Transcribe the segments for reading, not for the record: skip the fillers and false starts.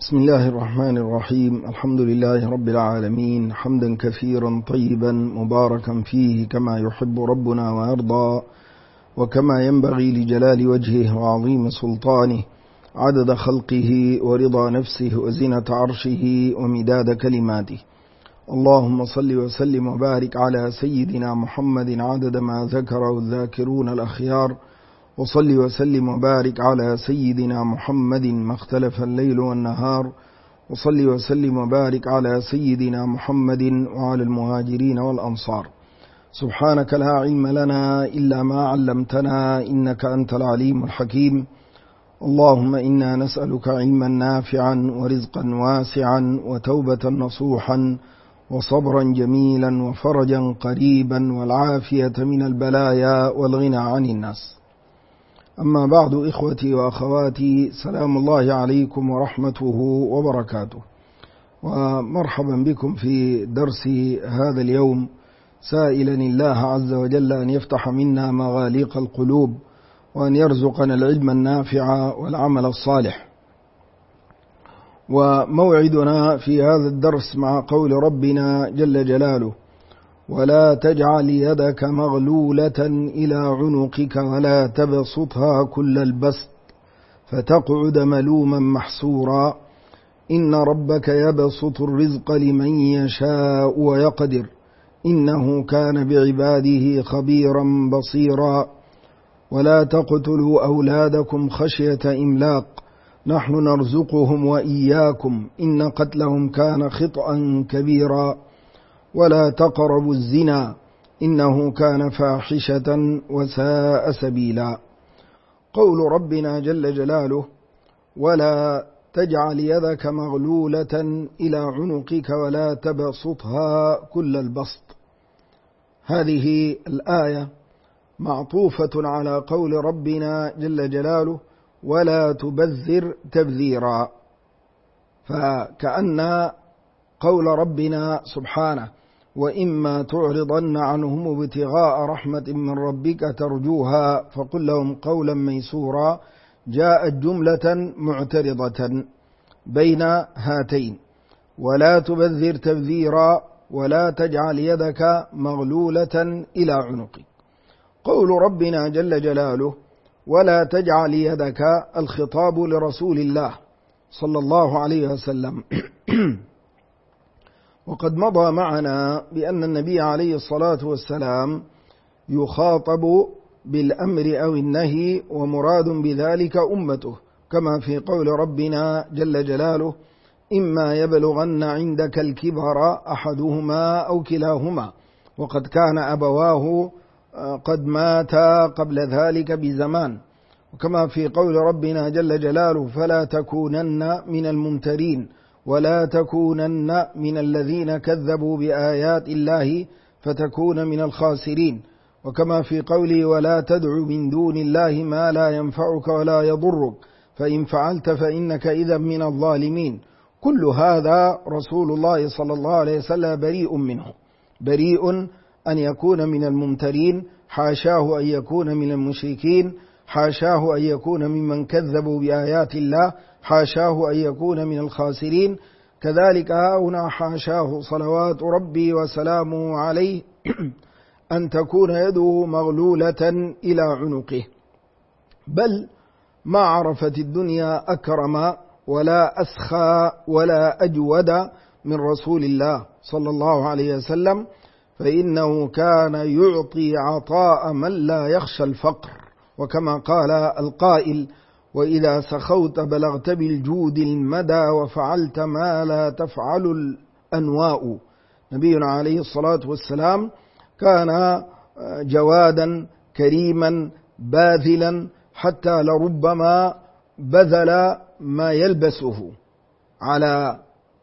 بسم الله الرحمن الرحيم. الحمد لله رب العالمين، حمدا كثيرا طيبا مباركا فيه كما يحب ربنا ويرضى، وكما ينبغي لجلال وجهه وعظيم سلطانه، عدد خلقه ورضا نفسه وزنة عرشه ومداد كلماته. اللهم صل وسلم وبارك على سيدنا محمد عدد ما ذكره الذاكرون الأخيار، وصل وسلم وبارك على سيدنا محمد ما اختلف الليل والنهار، وصل وسلم وبارك على سيدنا محمد وعلى المهاجرين والأنصار. سبحانك لا علم لنا إلا ما علمتنا إنك أنت العليم الحكيم. اللهم إنا نسألك علما نافعا ورزقا واسعا وتوبة نصوحا وصبرا جميلا وفرجا قريبا والعافية من البلايا والغنى عن الناس. أما بعد، إخوتي وأخواتي، سلام الله عليكم ورحمته وبركاته، ومرحبا بكم في درس هذا اليوم، سائلا الله عز وجل أن يفتح منا مغاليق القلوب، وأن يرزقنا العلم النافع والعمل الصالح. وموعدنا في هذا الدرس مع قول ربنا جل جلاله: ولا تجعل يدك مغلولة إلى عنقك ولا تبسطها كل البسط فتقعد ملوما محسورا إن ربك يبسط الرزق لمن يشاء ويقدر إنه كان بعباده خبيرا بصيرا. ولا تقتلوا أولادكم خشية إملاق نحن نرزقهم وإياكم إن قتلهم كان خطأ كبيرا. ولا تقربوا الزنا إنه كان فاحشة وساء سبيلا. قول ربنا جل جلاله: ولا تجعل يدك مغلولة إلى عنقك ولا تبسطها كل البسط. هذه الآية معطوفة على قول ربنا جل جلاله: ولا تبذر تبذيرا. فكأن قول ربنا سبحانه: وإما تعرضن عنهم ابتغاء رحمة من ربك ترجوها فقل لهم قولا ميسورا، جاءت جملة معترضة بين هاتين: ولا تبذر تبذيرا ولا تجعل يدك مغلولة إلى عنقك. قول ربنا جل جلاله: ولا تجعل يدك، الخطاب لرسول الله صلى الله عليه وسلم. وقد مضى معنا بأن النبي عليه الصلاة والسلام يخاطب بالأمر أو النهي، ومراد بذلك أمته، كما في قول ربنا جل جلاله: إما يبلغن عندك الكبر أحدهما أو كلاهما، وقد كان أبواه قد ماتا قبل ذلك بزمان. وكما في قول ربنا جل جلاله: فلا تكونن من الممترين ولا تكونن من الذين كذبوا بآيات الله فتكون من الخاسرين. وكما في قوله: ولا تدع من دون الله ما لا ينفعك ولا يضرك فإن فعلت فإنك إذا من الظالمين. كل هذا رسول الله صلى الله عليه وسلم بريء منه، بريء أن يكون من الممترين، حاشاه أن يكون من المشركين، حاشاه أن يكون ممن كذبوا بآيات الله، حاشاه أن يكون من الخاسرين. كذلك هنا حاشاه صلوات ربي وسلامه عليه أن تكون يده مغلولة إلى عنقه. بل ما عرفت الدنيا أكرم ولا أسخى ولا أجود من رسول الله صلى الله عليه وسلم، فإنه كان يعطي عطاء من لا يخشى الفقر. وكما قال القائل: وإذا سخوت بلغت بالجود المدى وفعلت ما لا تفعل الأنواء. نبينا عليه الصلاة والسلام كان جوادا كريما باذلا، حتى لربما بذل ما يلبسه على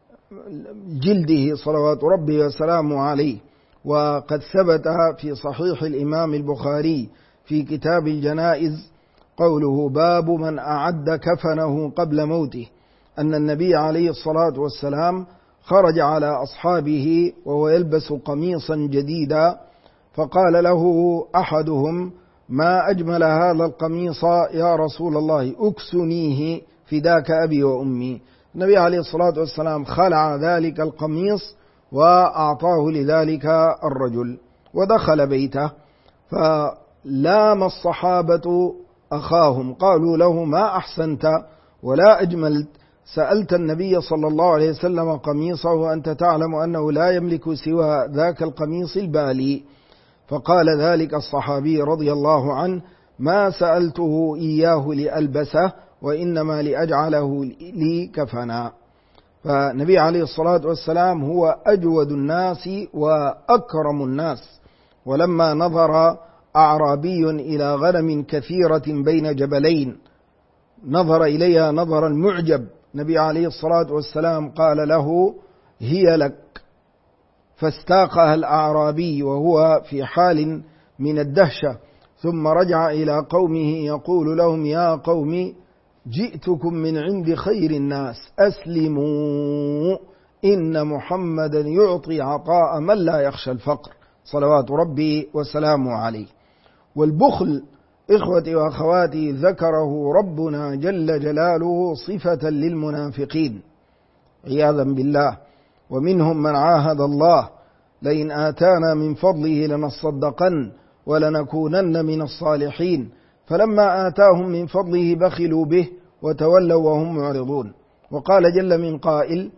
جلده صلوات ربي وسلامه عليه. وقد ثبت في صحيح الإمام البخاري في كتاب الجنائز قوله: باب من أعد كفنه قبل موته، أن النبي عليه الصلاة والسلام خرج على أصحابه وهو يلبس قميصا جديدا، فقال له أحدهم: ما أجمل هذا القميص يا رسول الله، أكسنيه فداك أبي وأمي. النبي عليه الصلاة والسلام خلع ذلك القميص وأعطاه لذلك الرجل ودخل بيته، فلام الصحابة أخاهم قالوا له: ما أحسنت ولا أجملت، سألت النبي صلى الله عليه وسلم قميصه وأنت تعلم أنه لا يملك سوى ذاك القميص البالي. فقال ذلك الصحابي رضي الله عنه: ما سألته إياه لألبسه وإنما لأجعله لي كفنا. فالنبي عليه الصلاة والسلام هو أجود الناس وأكرم الناس، ولما نظر أعرابي إلى غنم كثيرة بين جبلين نظر إليها نظر المعجب، النبي عليه الصلاة والسلام قال له: هي لك. فاستاقها الأعرابي وهو في حال من الدهشة، ثم رجع إلى قومه يقول لهم: يا قوم، جئتكم من عند خير الناس، أسلموا، إن محمدا يعطي عطاء من لا يخشى الفقر، صلوات ربي وسلامه عليه. والبخل إخوتي وأخواتي ذكره ربنا جل جلاله صفة للمنافقين عياذا بالله، ومنهم من عاهد الله: لئن آتانا من فضله لنصدقن ولنكونن من الصالحين، فلما آتاهم من فضله بخلوا به وتولوا وهم معرضون. وقال جل من قائل: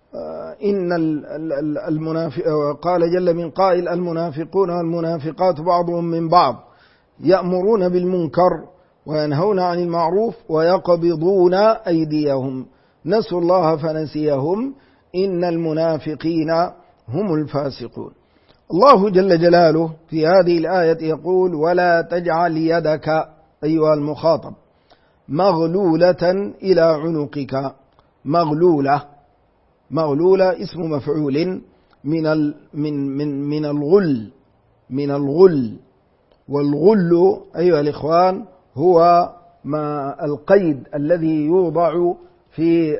المنافقون والمنافقات بعضهم من بعض يأمرون بالمنكر وينهون عن المعروف ويقبضون أيديهم، نسوا الله فنسيهم، إن المنافقين هم الفاسقون. الله جل جلاله في هذه الآية يقول: ولا تجعل يدك أيها المخاطب مغلولة إلى عنقك. مغلولة اسم مفعول من الغل. والغل أيها الإخوان هو ما القيد الذي يوضع في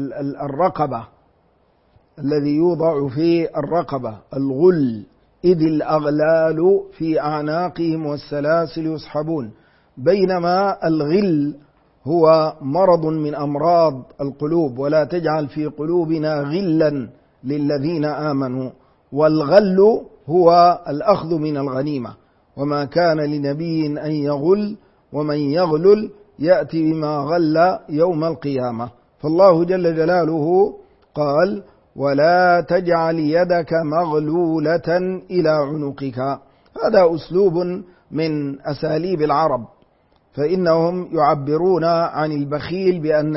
الرقبة، الغل، إذ الأغلال في أعناقهم والسلاسل يسحبون. بينما الغل هو مرض من أمراض القلوب: ولا تجعل في قلوبنا غلا للذين آمنوا. والغل هو الأخذ من الغنيمة، وما كان لنبي أن يغل، ومن يغلل يأتي بما غل يوم القيامة. فالله جل جلاله قال: ولا تجعل يدك مغلولة إلى عنقك. هذا أسلوب من أساليب العرب، فإنهم يعبرون عن البخيل بأن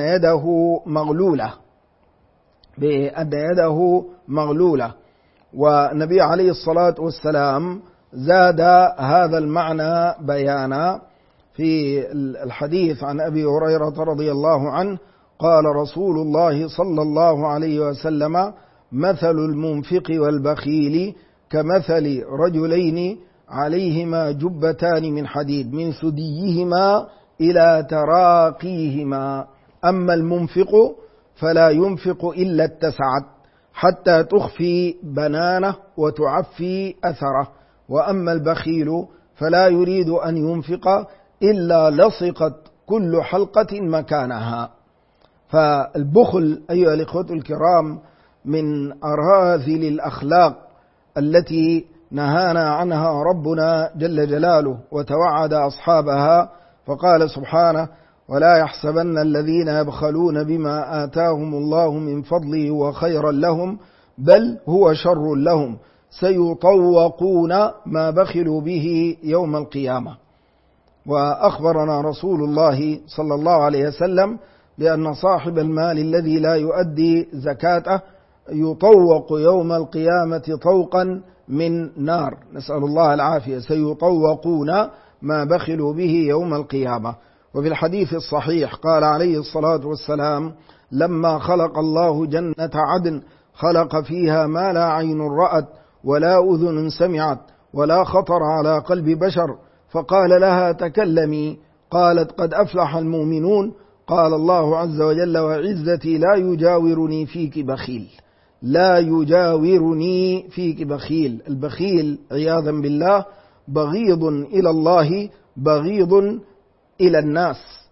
يده مغلولة. والنبي عليه الصلاة والسلام زاد هذا المعنى بيانا في الحديث عن أبي هريرة رضي الله عنه قال رسول الله صلى الله عليه وسلم: مثل المنفق والبخيل كمثل رجلين عليهما جبتان من حديد من ثديهما إلى تراقيهما، أما المنفق فلا ينفق إلا اتسعت حتى تخفي بنانه وتعفي أثره، وأما البخيل فلا يريد أن ينفق إلا لصقت كل حلقة مكانها. فالبخل أيها الإخوة الكرام من أراذل الأخلاق التي نهانا عنها ربنا جل جلاله وتوعد أصحابها، فقال سبحانه: ولا يحسبن الذين يبخلون بما آتاهم الله من فضله وخيرا لهم بل هو شر لهم سيطوقون ما بخلوا به يوم القيامة. وأخبرنا رسول الله صلى الله عليه وسلم بأن صاحب المال الذي لا يؤدي زكاته يطوق يوم القيامة طوقا من نار، نسأل الله العافية، سيطوقون ما بخلوا به يوم القيامة. وفي الحديث الصحيح قال عليه الصلاة والسلام: لما خلق الله جنة عدن خلق فيها ما لا عين رأت ولا أذن سمعت ولا خطر على قلب بشر، فقال لها: تكلمي. قالت: قد أفلح المؤمنون. قال الله عز وجل: وعزتي لا يجاورني فيك بخيل. لا يجاورني فيك بخيل. البخيل عياذا بالله بغيض إلى الله، بغيض إلى الناس،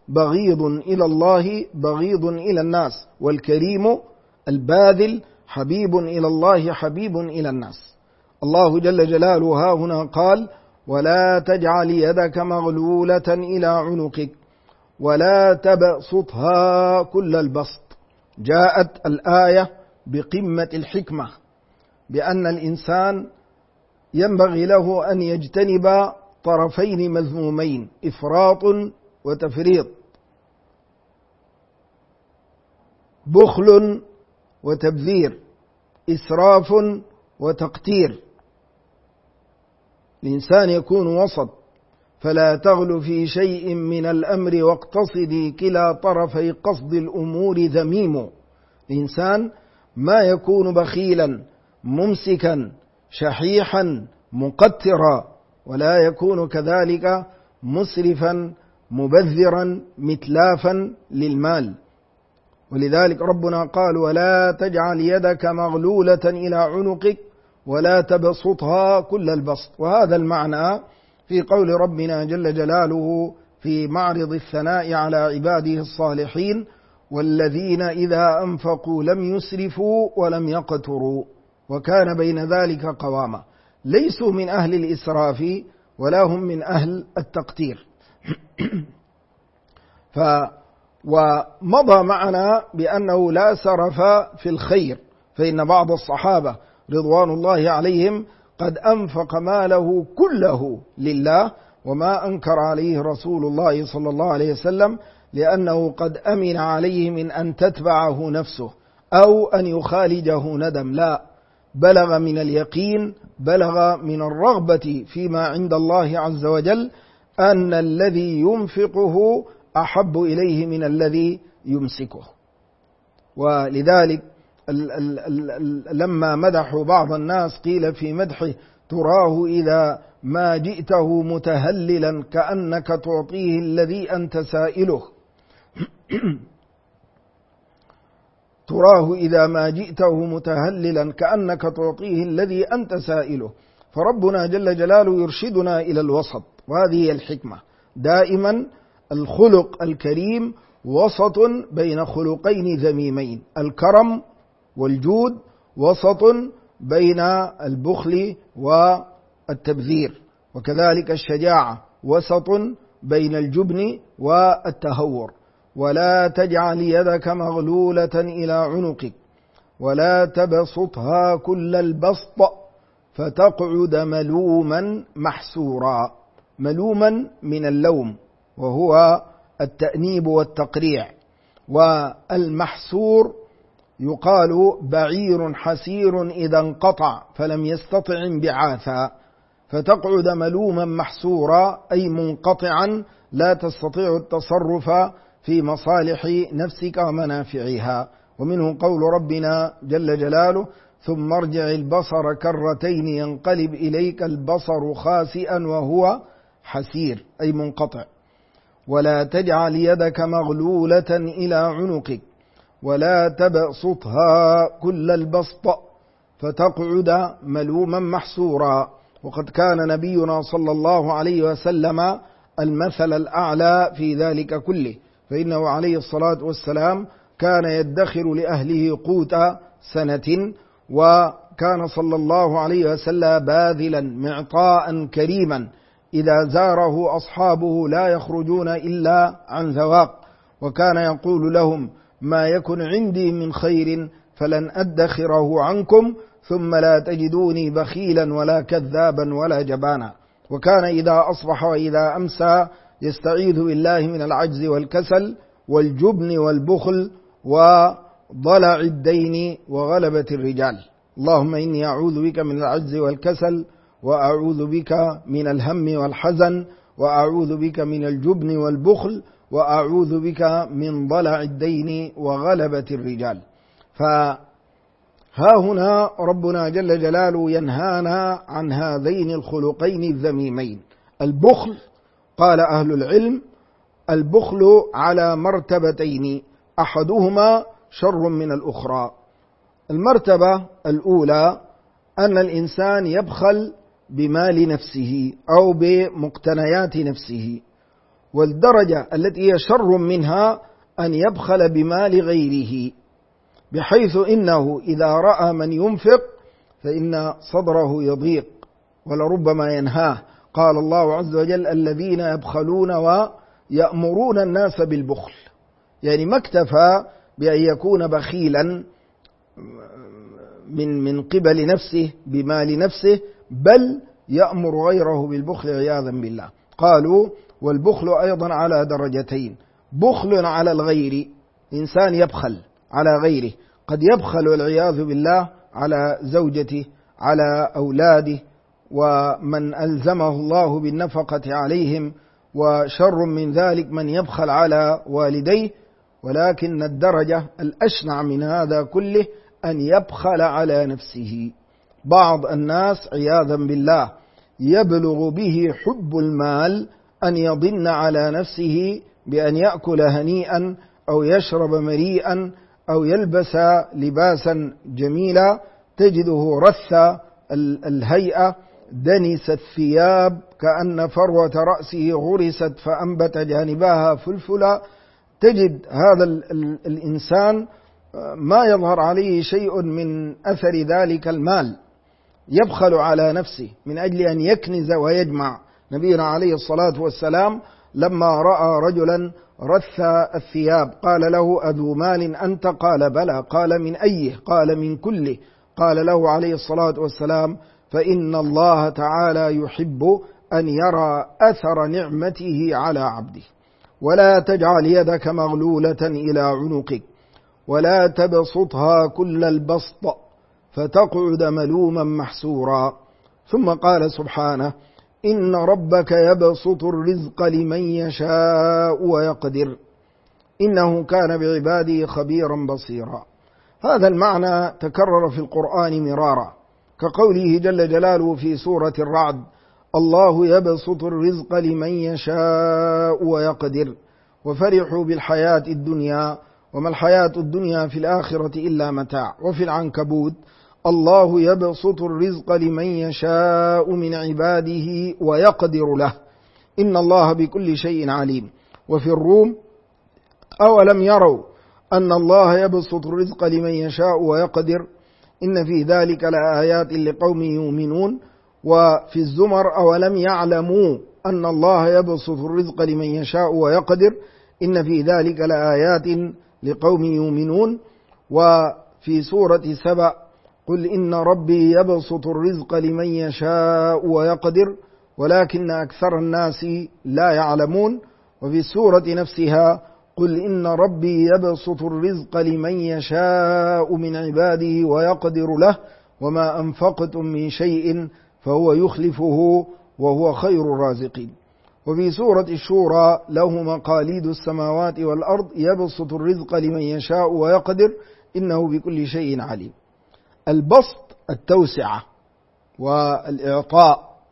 بغيض إلى الله بغيض إلى الناس، والكريم الباذل حبيب إلى الله حبيب إلى الناس. الله جل جلاله ها هنا قال: ولا تجعل يدك مغلولة إلى عنقك ولا تبسطها كل البسط. جاءت الآية بقمة الحكمة، بأن الإنسان ينبغي له أن يجتنب طرفين مذمومين: إفراط وتفريط، بخل وتبذير، إسراف وتقتير. الإنسان يكون وسط، فلا تغل في شيء من الأمر واقتصدي كلا طرفي قصد الأمور ذميم. الإنسان ما يكون بخيلا ممسكا شحيحا مقترا، ولا يكون كذلك مسرفا مبذرا متلافا للمال. ولذلك ربنا قال: ولا تجعل يدك مغلولة إلى عنقك ولا تبسطها كل البسط. وهذا المعنى في قول ربنا جل جلاله في معرض الثناء على عباده الصالحين: والذين إذا أنفقوا لم يسرفوا ولم يقتروا وكان بين ذلك قواما. ليسوا من أهل الإسراف ولا هم من أهل التقتير. ومضى معنا بأنه لا سرف في الخير، فإن بعض الصحابة رضوان الله عليهم قد أنفق ماله كله لله، وما أنكر عليه رسول الله صلى الله عليه وسلم، لأنه قد أمن عليه من أن تتبعه نفسه أو أن يخالجه ندم. لا، بلغ من اليقين، بلغ من الرغبة فيما عند الله عز وجل أن الذي ينفقه أحب إليه من الذي يمسكه. ولذلك لما مدحوا بعض الناس قيل في مدحه: تراه إذا ما جئته متهللا كأنك تعطيه الذي أنت سائله. تراه إذا ما جئته متهللا كأنك تعطيه الذي أنت سائله. فربنا جل جلاله يرشدنا إلى الوسط، وهذه هي الحكمة. دائما الخلق الكريم وسط بين خلقين ذميمين: الكرم والجود وسط بين البخل والتبذير، وكذلك الشجاعة وسط بين الجبن والتهور. ولا تجعل يدك مغلولة إلى عنقك ولا تبسطها كل البسط فتقعد ملوما محسورا. ملوما من اللوم، وهو التأنيب والتقريع. والمحسور يقال بعير حسير إذا انقطع فلم يستطع انبعاثا، فتقعد ملوما محسورا أي منقطعا لا تستطيع التصرف في مصالح نفسك ومنافعها. ومنه قول ربنا جل جلاله: ثم ارجع البصر كرتين ينقلب إليك البصر خاسئا وهو حسير أي منقطع. ولا تجعل يدك مغلولة إلى عنقك ولا تبسطها كل البسط فتقعد ملوما محسورا. وقد كان نبينا صلى الله عليه وسلم المثل الأعلى في ذلك كله، فإنه عليه الصلاة والسلام كان يدخر لأهله قوت سنة، وكان صلى الله عليه وسلم باذلا معطاء كريما. إذا زاره أصحابه لا يخرجون إلا عن ذواق، وكان يقول لهم: ما يكن عندي من خير فلن أدخره عنكم ثم لا تجدوني بخيلا ولا كذابا ولا جبانا. وكان إذا أصبح وإذا أمسى يستعيذ بالله من العجز والكسل والجبن والبخل وضلع الدين وغلبة الرجال. اللهم إني أعوذ بك من العجز والكسل، وأعوذ بك من الهم والحزن، وأعوذ بك من الجبن والبخل، وأعوذ بك من ضلع الدين وغلبة الرجال. فها هنا ربنا جل جلاله ينهانا عن هذين الخلقين الذميمين. البخل، قال أهل العلم: البخل على مرتبتين، أحدهما شر من الأخرى. المرتبة الأولى أن الإنسان يبخل بمال نفسه أو بمقتنيات نفسه، والدرجة التي هي شر منها أن يبخل بمال غيره، بحيث إنه إذا رأى من ينفق فإن صدره يضيق ولربما ينهاه. قال الله عز وجل: الذين يبخلون ويأمرون الناس بالبخل. يعني ما اكتفى بأن يكون بخيلا من قبل نفسه بمال نفسه، بل يأمر غيره بالبخل عياذا بالله. قالوا: والبخل أيضا على درجتين: بخل على الغير، إنسان يبخل على غيره، قد يبخل والعياذ بالله على زوجته، على أولاده، ومن ألزمه الله بالنفقة عليهم، وشر من ذلك من يبخل على والديه. ولكن الدرجة الأشنع من هذا كله أن يبخل على نفسه. بعض الناس عياذا بالله يبلغ به حب المال أن يضن على نفسه بأن يأكل هنيئا أو يشرب مريئا أو يلبس لباسا جميلا، تجده رث الهيئة دنس الثياب كأن فروة رأسه غرست فأنبت جانبها فلفلا. تجد هذا الإنسان ما يظهر عليه شيء من أثر ذلك المال، يبخل على نفسه من أجل أن يكنز ويجمع. نبينا عليه الصلاة والسلام لما رأى رجلا رث الثياب قال له: أذو مال أنت؟ قال: بلى. قال: من أيه؟ قال: من كله. قال له عليه الصلاة والسلام: فإن الله تعالى يحب أن يرى أثر نعمته على عبده. ولا تجعل يدك مغلولة إلى عنقك ولا تبسطها كل البسط فتقعد ملوما محسورا. ثم قال سبحانه: إن ربك يبسط الرزق لمن يشاء ويقدر إنه كان بعباده خبيرا بصيرا. هذا المعنى تكرر في القرآن مرارا، كقوله جل جلاله في سورة الرعد: الله يبسط الرزق لمن يشاء ويقدر وفرحوا بالحياة الدنيا وما الحياة الدنيا في الآخرة إلا متاع. وفي العنكبوت: الله يبسط الرزق لمن يشاء من عباده ويقدر له إن الله بكل شيء عليم. وفي الروم: أولم يروا أن الله يبسط الرزق لمن يشاء ويقدر إن في ذلك لآيات لقوم يؤمنون. وفي الزمر: أولم يعلموا أن الله يبسط الرزق لمن يشاء ويقدر إن في ذلك لآيات لقوم يؤمنون. وفي سورة سبأ: قل إن ربي يبسط الرزق لمن يشاء ويقدر ولكن أكثر الناس لا يعلمون. وفي السورة نفسها: قل إن ربي يبسط الرزق لمن يشاء من عباده ويقدر له وما أنفقتم من شيء فهو يخلفه وهو خير الرازقين. وفي سورة الشورى: له مقاليد السماوات والأرض يبسط الرزق لمن يشاء ويقدر إنه بكل شيء عليم. البسط التوسعة والإعطاء،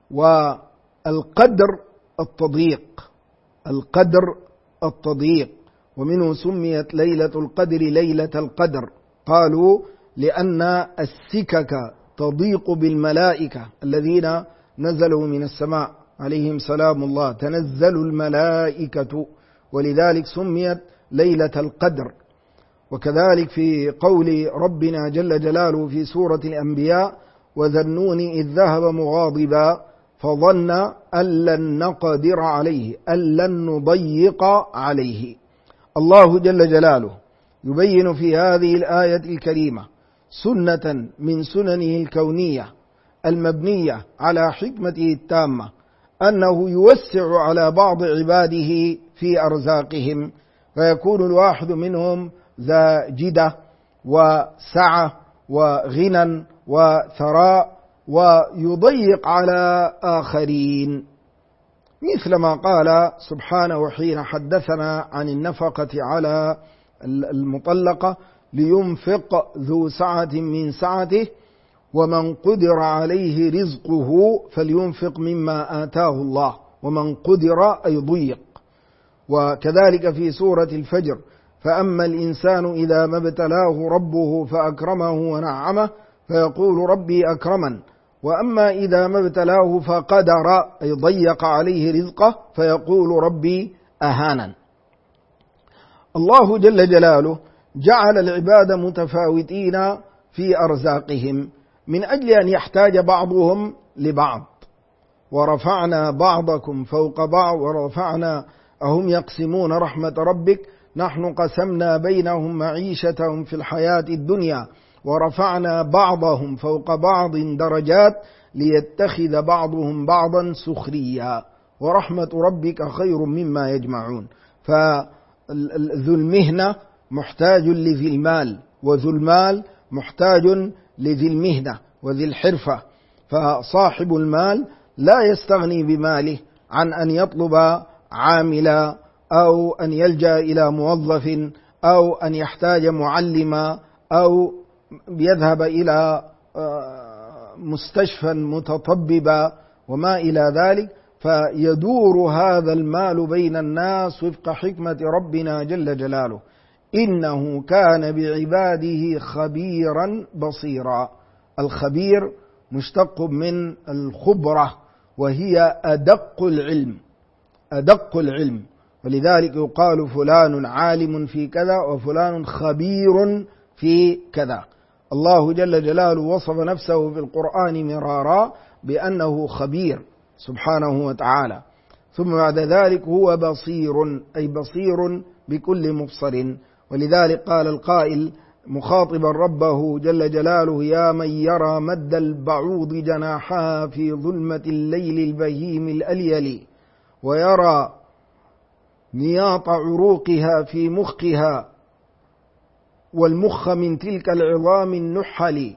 والقدر التضييق، القدر التضييق. ومنه سميت ليلة القدر ليلة القدر، قالوا لأن السكك تضيق بالملائكة الذين نزلوا من السماء عليهم سلام الله، تنزل الملائكة، ولذلك سميت ليلة القدر. وكذلك في قول ربنا جل جلاله في سورة الأنبياء: وذا النون إذ ذهب مغاضبا فظن أن لن نقدر عليه أن لن نضيق عليه. الله جل جلاله يبين في هذه الآية الكريمة سنة من سننه الكونية المبنية على حكمته التامة، أنه يوسع على بعض عباده في أرزاقهم، فيكون الواحد منهم ذا جدة وسعة وغنى وثراء، ويضيق على آخرين، مثل ما قال سبحانه حين حدثنا عن النفقة على المطلقة: لينفق ذو سعة من سعته ومن قدر عليه رزقه فلينفق مما آتاه الله، ومن قدر أي ضيق. وكذلك في سورة الفجر: فأما الإنسان إذا ما ابتلاه ربه فأكرمه ونعمه فيقول ربي أكرمن وأما إذا ما ابتلاه فقدر أي ضيق عليه رزقه فيقول ربي أهانن. الله جل جلاله جعل العباد متفاوتين في أرزاقهم من أجل أن يحتاج بعضهم لبعض. ورفعنا بعضكم فوق بعض ورفعنا أهم يقسمون رحمة ربك نحن قسمنا بينهم معيشتهم في الحياة الدنيا ورفعنا بعضهم فوق بعض درجات ليتخذ بعضهم بعضا سخريا ورحمة ربك خير مما يجمعون. فذو المهنة محتاج لذي المال، وذو المال محتاج لذي المهنة وذي الحرفة. فصاحب المال لا يستغني بماله عن أن يطلب عاملا أو أن يلجأ إلى موظف أو أن يحتاج معلما أو يذهب إلى مستشفى متطببا وما إلى ذلك. فيدور هذا المال بين الناس وفق حكمة ربنا جل جلاله. إنه كان بعباده خبيرا بصيرا. الخبير مشتق من الخبرة وهي أدق العلم، أدق العلم، ولذلك يقال فلان عالم في كذا وفلان خبير في كذا. الله جل جلاله وصف نفسه في القرآن مرارا بأنه خبير سبحانه وتعالى. ثم بعد ذلك هو بصير أي بصير بكل مبصر. ولذلك قال القائل مخاطبا ربه جل جلاله يا من يرى مد البعوض جناحها في ظلمة الليل البهيم الأليل ويرى نياط عروقها في مخها والمخ من تلك العظام النحل.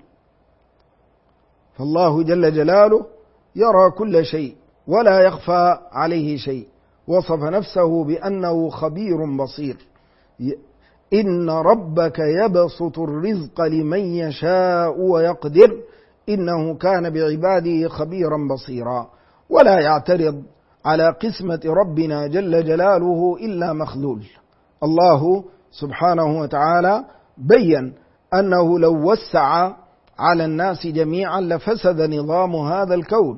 فالله جل جلاله يرى كل شيء ولا يخفى عليه شيء. وصف نفسه بأنه خبير بصير. إن ربك يبسط الرزق لمن يشاء ويقدر إنه كان بعباده خبيرا بصيرا. ولا يعترض على قسمة ربنا جل جلاله إلا مخذول. الله سبحانه وتعالى بيّن أنه لو وسع على الناس جميعا لفسد نظام هذا الكون.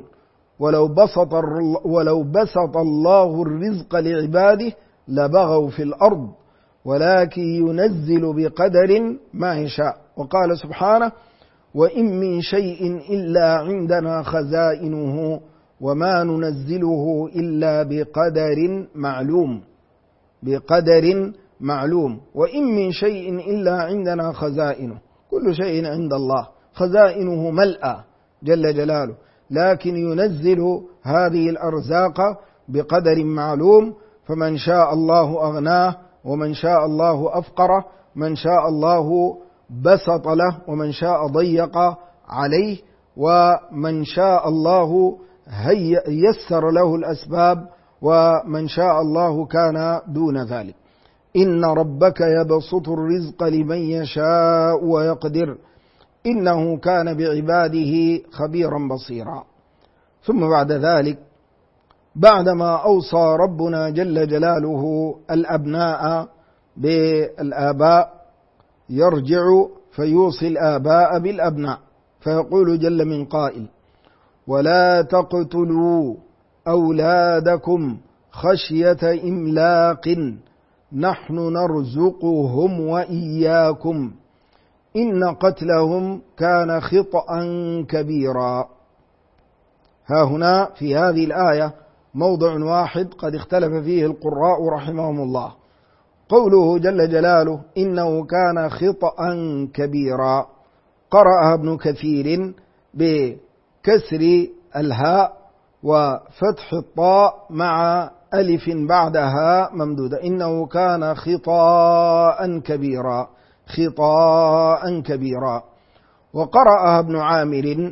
ولو بسط الله الرزق لعباده لبغوا في الأرض ولكن ينزل بقدر ما يشاء. وقال سبحانه وإن من شيء إلا عندنا خزائنه وما ننزله إلا بقدر معلوم. بقدر معلوم. وإن من شيء إلا عندنا خزائنه. كل شيء عند الله خزائنه ملأى جل جلاله، لكن ينزل هذه الأرزاق بقدر معلوم. فمن شاء الله أغناه ومن شاء الله أفقره، من شاء الله بسط له ومن شاء ضيق عليه، ومن شاء الله يسر له الأسباب ومن شاء الله كان دون ذلك. إن ربك يبسط الرزق لمن يشاء ويقدر إنه كان بعباده خبيرا بصيرا. ثم بعد ذلك بعدما أوصى ربنا جل جلاله الأبناء بالآباء يرجع فيوصي الآباء بالأبناء فيقول جل من قائل ولا تقتلوا أولادكم خشية إملاق نحن نرزقهم وإياكم إن قتلهم كان خطأ كبيرا. ها هنا في هذه الآية موضع واحد قد اختلف فيه القراء رحمهم الله. قوله جل جلاله إنه كان خطأ كبيرا قرأها ابن كثير بكسر الهاء وفتح الطاء مع ألف بعدها ممدودة. إنه كان خطاء كبيرا خطاء كبيرا. وقرأها ابن عامر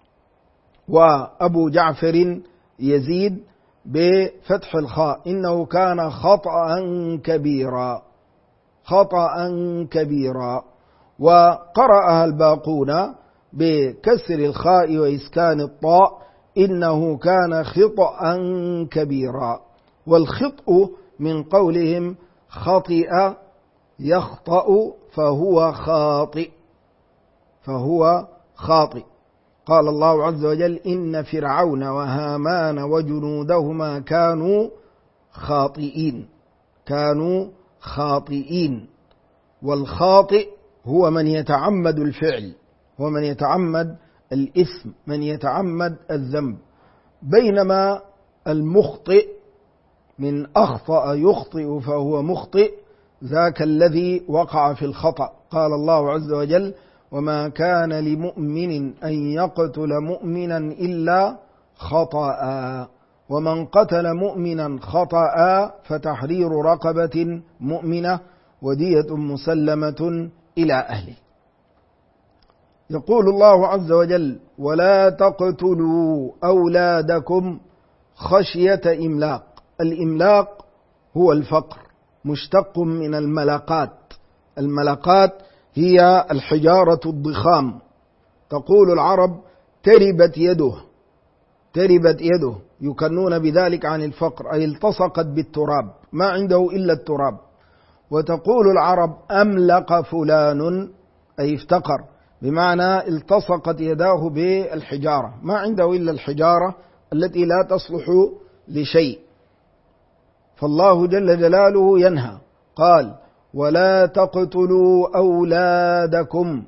وأبو جعفر يزيد بفتح الخاء إنه كان خطأ كبيرا خطأ كبيرا. وقرأها الباقون بكسر الخاء وإسكان الطاء إنه كان خطأ كبيرا. والخطأ من قولهم خطئ يخطأ فهو خاطئ فهو خاطئ. قال الله عز وجل إن فرعون وهامان وجنودهما كانوا خاطئين. والخاطئ هو من يتعمد الفعل، هو من يتعمد الإثم، من يتعمد الذنب، بينما المخطئ من أخطأ يخطئ فهو مخطئ، ذاك الذي وقع في الخطأ. قال الله عز وجل وما كان لمؤمن أن يقتل مؤمنا إلا خطأ، ومن قتل مؤمنا خطأ فتحرير رقبة مؤمنة ودية مسلمة إلى أهله. يقول الله عز وجل ولا تقتلوا أولادكم خشية إملاق. الإملاق هو الفقر، مشتق من الملقات. الملقات هي الحجارة الضخام. تقول العرب تربت يده، يكنون بذلك عن الفقر، أي التصقت بالتراب، ما عنده إلا التراب. وتقول العرب أملق فلان، أي افتقر، بمعنى التصقت يداه بالحجارة، ما عنده إلا الحجارة التي لا تصلح لشيء. فالله جل جلاله ينهى، قال ولا تقتلوا أولادكم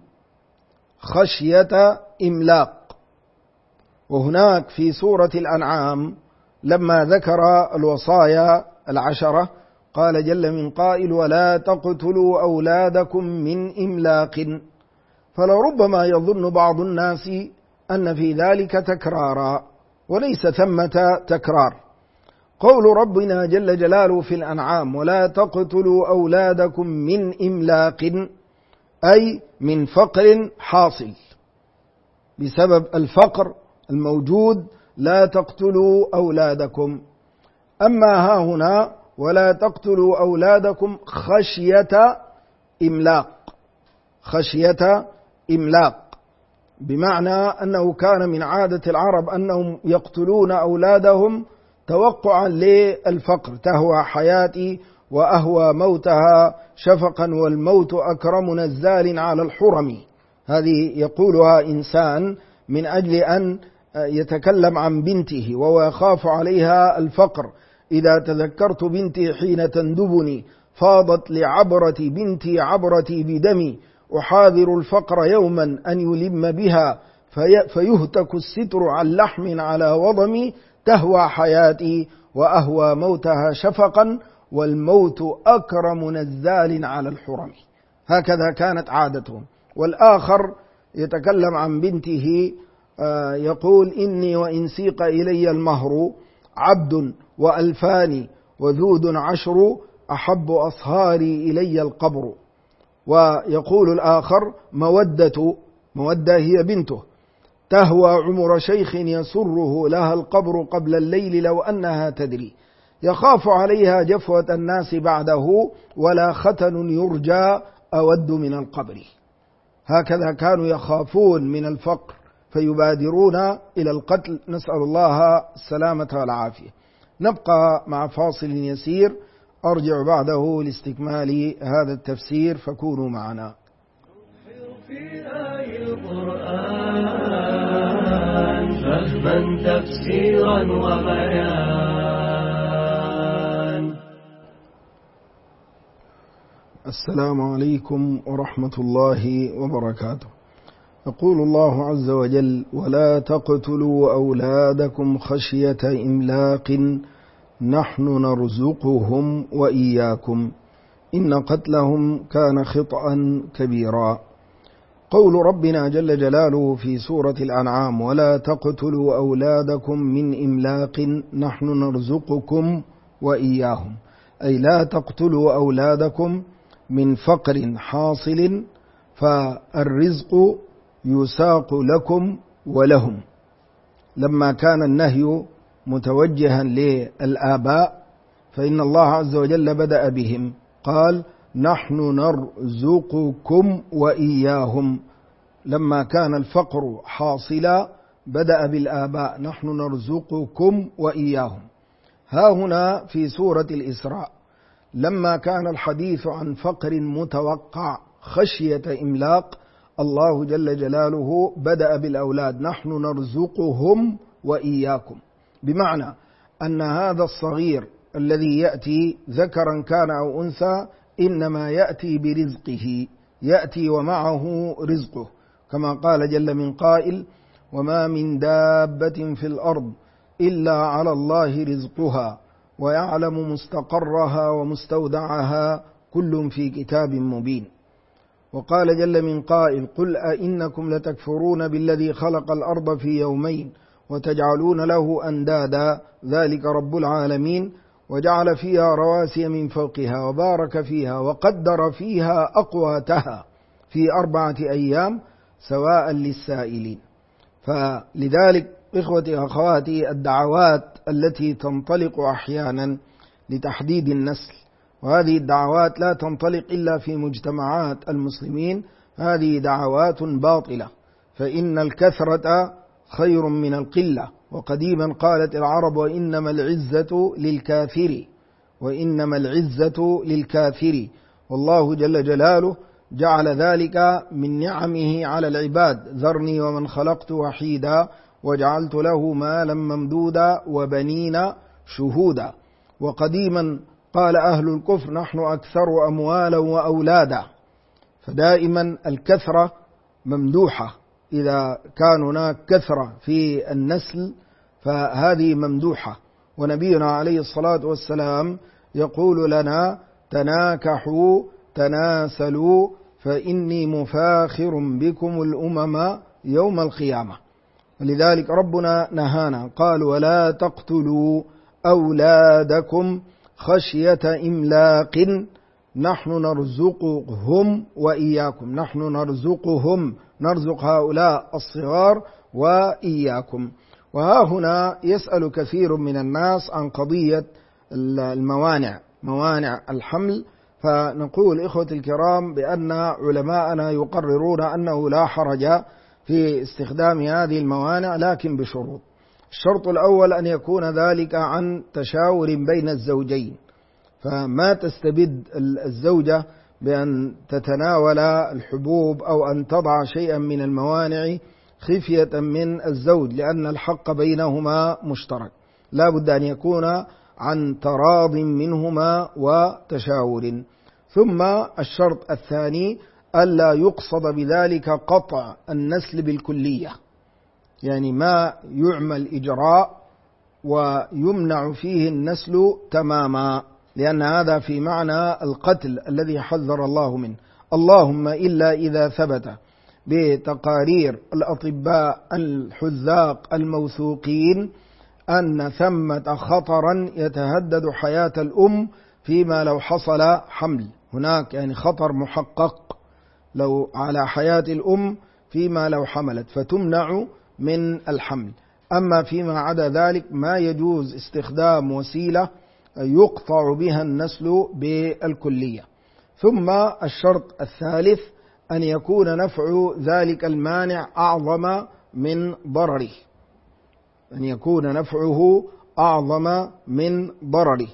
خشية إملاق. وهناك في سورة الأنعام لما ذكر الوصايا 10 قال جل من قائل ولا تقتلوا أولادكم من إملاق. فلربما يظن بعض الناس أن في ذلك تكرارا، وليس ثمة تكرار. قول ربنا جل جلاله في الأنعام ولا تقتلوا أولادكم من إملاق، أي من فقر حاصل، بسبب الفقر الموجود لا تقتلوا أولادكم. أما ها هنا ولا تقتلوا أولادكم خشية إملاق، بمعنى أنه كان من عادة العرب أنهم يقتلون أولادهم توقعا للفقر، تهوى حياتي وأهوى موتها شفقا والموت أكرم نزال على الحرم. هذه يقولها إنسان من أجل أن يتكلم عن بنته وهو يخاف عليها الفقر. إذا تذكرت بنتي حين تندبني فاضت لعبرتي بنتي عبرتي بدمي، أحاذر الفقر يوما أن يلم بها فيهتك الستر عن لحم على وضمي، تهوى حياتي وأهوى موتها شفقا والموت أكرم نزال على الحرم. هكذا كانت عادتهم. والآخر يتكلم عن بنته يقول إني وإن سيق إلي المهر عبد وألفاني وذود 10 أحب أصهاري إلي القبر. ويقول الآخر مودة هي بنته تهوى عمر شيخ يسره لها القبر قبل الليل لو أنها تدري، يخاف عليها جفوة الناس بعده ولا ختن يرجى أود من القبر. هكذا كانوا يخافون من الفقر فيبادرون إلى القتل، نسأل الله السلامة والعافية. نبقى مع فاصل يسير، أرجع بعده لاستكمال هذا التفسير، فكونوا معنا. في آي القرآن فهما تفسيرا وبيان. السلام عليكم ورحمة الله وبركاته. يقول الله عز وجل ولا تقتلوا أولادكم خشية إملاق نحن نرزقهم وإياكم إن قتلهم كان خطأ كبيرا. قول ربنا جل جلاله في سورة الأنعام ولا تقتلوا أولادكم من إملاق نحن نرزقكم وإياهم، أي لا تقتلوا أولادكم من فقر حاصل، فالرزق يساق لكم ولهم. لما كان النهي متوجها للآباء فإن الله عز وجل بدأ بهم، قال نحن نرزقكم وإياهم. لما كان الفقر حاصلا بدأ بالآباء، نحن نرزقكم وإياهم. ها هنا في سورة الإسراء لما كان الحديث عن فقر متوقع خشية إملاق، الله جل جلاله بدأ بالأولاد: نحن نرزقهم وإياكم، بمعنى أن هذا الصغير الذي يأتي ذكرا كان أو أنثى إنما يأتي برزقه، يأتي ومعه رزقه، كما قال جل من قائل: وما من دابة في الأرض إلا على الله رزقها ويعلم مستقرها ومستودعها كل في كتاب مبين. وقال جل من قائل: قل أئنكم لتكفرون بالذي خلق الأرض في يومين وتجعلون له أندادا ذلك رب العالمين وجعل فيها رواسي من فوقها وبارك فيها وقدر فيها أقواتها في 4 أيام سواء للسائلين. فلذلك إخوتي وأخواتي، الدعوات التي تنطلق أحيانا لتحديد النسل، وهذه الدعوات لا تنطلق إلا في مجتمعات المسلمين، هذه دعوات باطلة، فإن الكثرة خير من القلة. وقديما قالت العرب: وإنما العزة للكافر، وإنما العزة للكافر. والله جل جلاله جعل ذلك من نعمه على العباد: ذرني ومن خلقت وحيدا وجعلت له مالا ممدودا وبنين شهودا. وقديما قال أهل الكفر: نحن أكثر أموالا وأولادا. فدائما الكثرة ممدوحة، إذا كان هناك كثرة في النسل فهذه ممدوحة. ونبينا عليه الصلاة والسلام يقول لنا: تناكحوا تناسلوا فإني مفاخر بكم الأمم يوم القيامة. ولذلك ربنا نهانا، قال: ولا تقتلوا أولادكم خشية إملاق نحن نرزقهم وإياكم. نحن نرزقهم، نرزق هؤلاء الصغار وإياكم. وها هنا يسأل كثير من الناس عن قضية الموانع، موانع الحمل. فنقول إخوتي الكرام بأن علماءنا يقررون أنه لا حرج في استخدام هذه الموانع، لكن بشروط. الشرط الأول أن يكون ذلك عن تشاور بين الزوجين، فما تستبد الزوجة بأن تتناول الحبوب أو أن تضع شيئا من الموانع خفية من الزوج، لأن الحق بينهما مشترك، لا بد أن يكون عن تراض منهما وتشاور. ثم الشرط الثاني ألا يقصد بذلك قطع النسل بالكلية، يعني ما يعمل إجراء ويمنع فيه النسل تماما، لأن هذا في معنى القتل الذي حذر الله منه. اللهم إلا إذا ثبت بتقارير الأطباء الحذاق الموثوقين أن ثمة خطرا يتهدد حياة الأم فيما لو حصل حمل، هناك يعني خطر محقق لو على حياة الأم فيما لو حملت، فتمنع من الحمل. أما فيما عدا ذلك ما يجوز استخدام وسيلة يقطع بها النسل بالكلية. ثم الشرط الثالث أن يكون نفع ذلك المانع أعظم من ضرره، أن يكون نفعه أعظم من ضرره.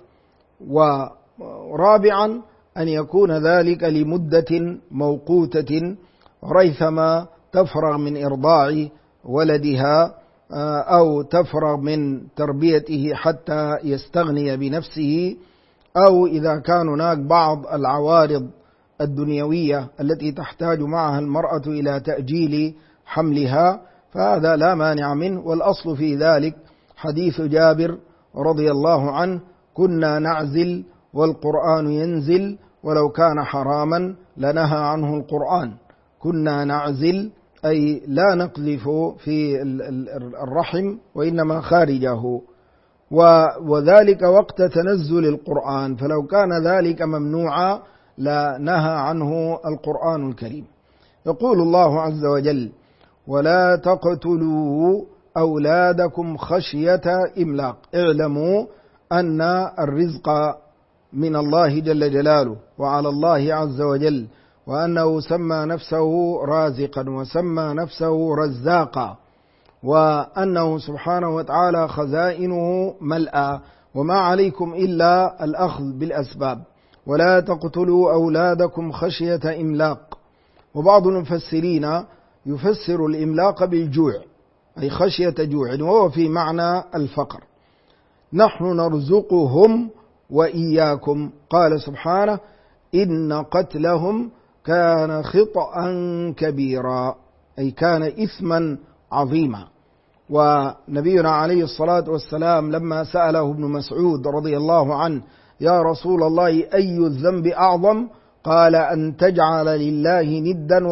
ورابعا أن يكون ذلك لمدة موقوتة، ريثما تفرغ من إرضاع ولدها أو تفرغ من تربيته حتى يستغني بنفسه، أو إذا كان هناك بعض العوارض الدنيوية التي تحتاج معها المرأة إلى تأجيل حملها، فهذا لا مانع منه. والأصل في ذلك حديث جابر رضي الله عنه: كنا نعزل والقرآن ينزل ولو كان حراما لنهى عنه القرآن. كنا نعزل أي لا نقذف في الرحم وإنما خارجه، وذلك وقت تنزل القرآن، فلو كان ذلك ممنوعا لنهى عنه القرآن الكريم. يقول الله عز وجل: ولا تقتلوا أولادكم خشية إملاق. اعلموا أن الرزق من الله جل جلاله وعلى الله عز وجل، وأنه سمى نفسه رازقا وسمى نفسه رزاقا، وأنه سبحانه وتعالى خزائنه ملأى، وما عليكم إلا الأخذ بالأسباب. ولا تقتلوا أولادكم خشية إملاق. وبعض المفسرين يفسر الإملاق بالجوع، أي خشية جوع، وهو في معنى الفقر. نحن نرزقهم وإياكم. قال سبحانه: إن قتلهم كان خطأ كبيرا، أي كان إثما عظيما. ونبينا عليه الصلاة والسلام لما سأله ابن مسعود رضي الله عنه: يا رسول الله، أي الذنب أعظم؟ قال: أن تجعل لله ندا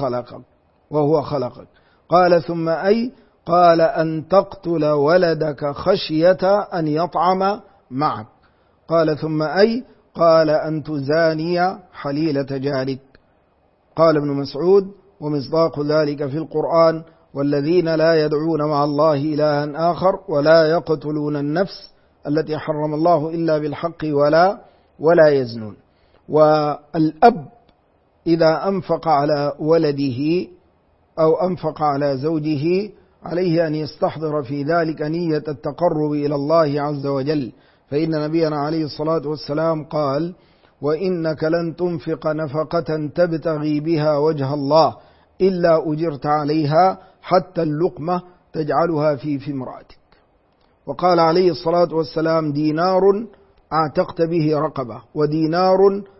وهو خلقك. قال: ثم أي؟ قال: أن تقتل ولدك خشية أن يطعم معك. قال: ثم أي؟ قال: أن تزاني حليلة جارك. قال ابن مسعود: ومصداق ذلك في القرآن: والذين لا يدعون مع الله إلها آخر ولا يقتلون النفس التي حرم الله إلا بالحق ولا يزنون. والأب إذا أنفق على ولده أو أنفق على زوجه عليه أن يستحضر في ذلك نية التقرب إلى الله عز وجل، فإن نبينا عليه الصلاة والسلام قال: وإنك لن تنفق نفقة تبتغي بها وجه الله إلا أجرت عليها حتى اللقمة تجعلها في امرأتك. وقال عليه الصلاة والسلام: دينار أعتقت به رقبة، ودينار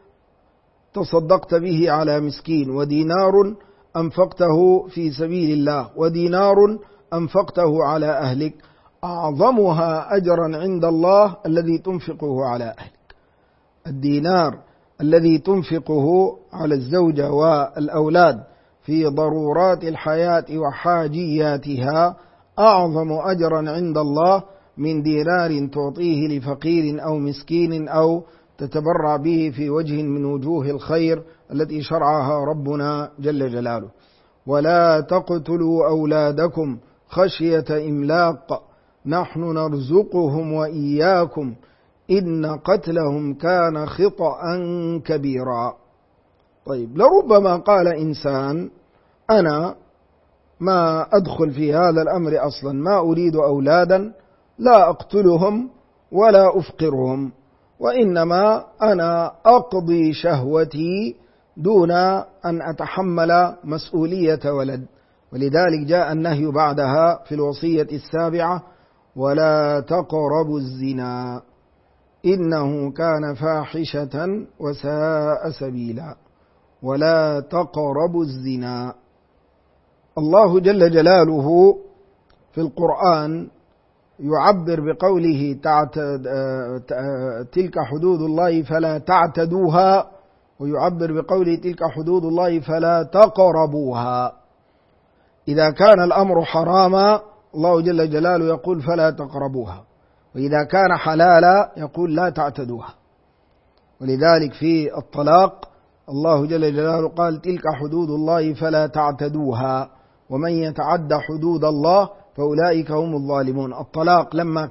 تصدقت به على مسكين، ودينار أنفقته في سبيل الله، ودينار أنفقته على أهلك، أعظمها أجرا عند الله الذي تنفقه على أهلك. الدينار الذي تنفقه على الزوجة والأولاد في ضرورات الحياة وحاجياتها أعظم أجرا عند الله من دينار تعطيه لفقير أو مسكين أو تتبرع به في وجه من وجوه الخير التي شرعها ربنا جل جلاله. ولا تقتلوا أولادكم خشية إملاق نحن نرزقهم وإياكم إن قتلهم كان خطأ كبيرا. طيب، لربما قال إنسان: أنا ما أدخل في هذا الأمر أصلا، ما أريد أولادا، لا أقتلهم ولا أفقرهم، وإنما أنا أقضي شهوتي دون أن أتحمل مسؤولية ولد. ولذلك جاء النهي بعدها في الوصية 7: ولا تقربوا الزنا إنه كان فاحشة وساء سبيلا. ولا تقربوا الزنا. الله جل جلاله في القرآن يعبر بقوله: تلك حدود الله فلا تعتدوها، ويعبر بقوله: تلك حدود الله فلا تقربوها. إذا كان الأمر حراما الله جل جلاله يقول: فلا تقربوها، وإذا كان حلالا يقول: لا تعتدوها. ولذلك في الطلاق الله جل جلاله قال: تلك حدود الله فلا تعتدوها، ومن يتعد حدود الله فأولئك هم الظالمون. الطلاق لما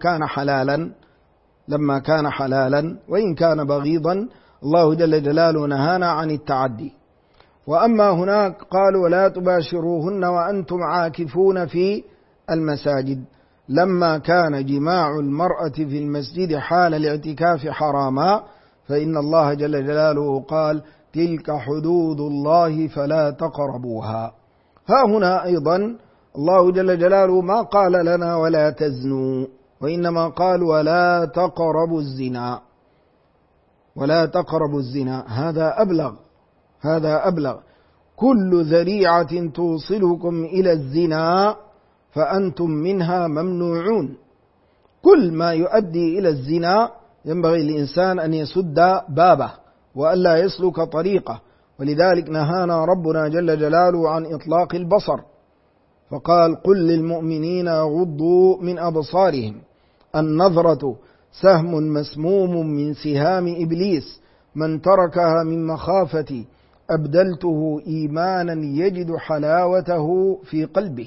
كان حلالا وإن كان بغيضا الله جل جلاله نهانا عن التعدي. وأما هناك قال: ولا تباشروهن وأنتم عاكفون في المساجد. لما كان جماع المرأة في المسجد حال الاعتكاف حراما فإن الله جل جلاله قال: تلك حدود الله فلا تقربوها. ها هنا أيضا الله جل جلاله ما قال لنا ولا تزنوا، وإنما قال: ولا تقربوا الزنا. ولا تقربوا الزنا، هذا أبلغ. كل ذريعة توصلكم إلى الزنا فأنتم منها ممنوعون. كل ما يؤدي إلى الزنا ينبغي الإنسان أن يسد بابه وألا يسلك طريقه. ولذلك نهانا ربنا جل جلاله عن إطلاق البصر، فقال: قل للمؤمنين يغضوا من أبصارهم. النظرة سهم مسموم من سهام إبليس، من تركها من مخافتي أبدلته إيمانا يجد حلاوته في قلبه.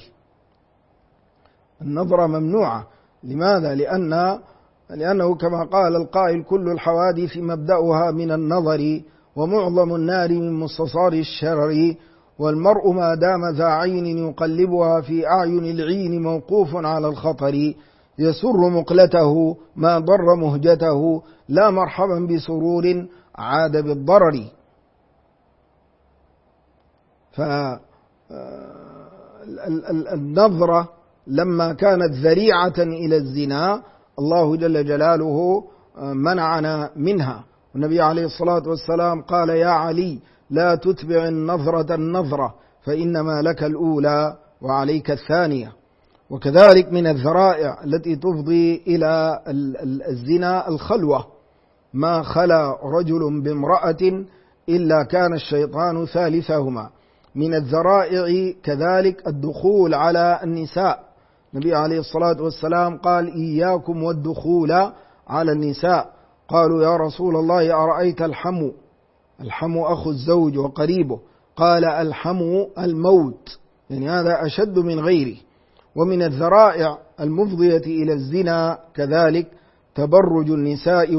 النظرة ممنوعة. لماذا؟ لأنه كما قال القائل: كل الحوادث مبدأها من النظر، ومعظم النار من مستصار الشرر، والمرء ما دام ذا عين يقلبها في أعين العين موقوف على الخطر، يسر مقلته ما ضر مهجته، لا مرحبا بسرور عاد بالضرر. فالنظرة لما كانت ذريعة إلى الزنا الله جل جلاله منعنا منها. والنبي عليه الصلاة والسلام قال: يا علي لا تتبع النظرة النظرة فإنما لك الأولى وعليك الثانية. وكذلك من الذرائع التي تفضي إلى الزنا الخلوة، ما خلا رجل بامرأة إلا كان الشيطان ثالثهما. من الذرائع كذلك الدخول على النساء. النبي عليه الصلاة والسلام قال: إياكم والدخول على النساء. قالوا: يا رسول الله أرأيت الحمو؟ الحمو أخو الزوج وقريبه. قال: الحمو الموت، يعني هذا أشد من غيره. ومن الذرائع المفضية إلى الزنا كذلك تبرج النساء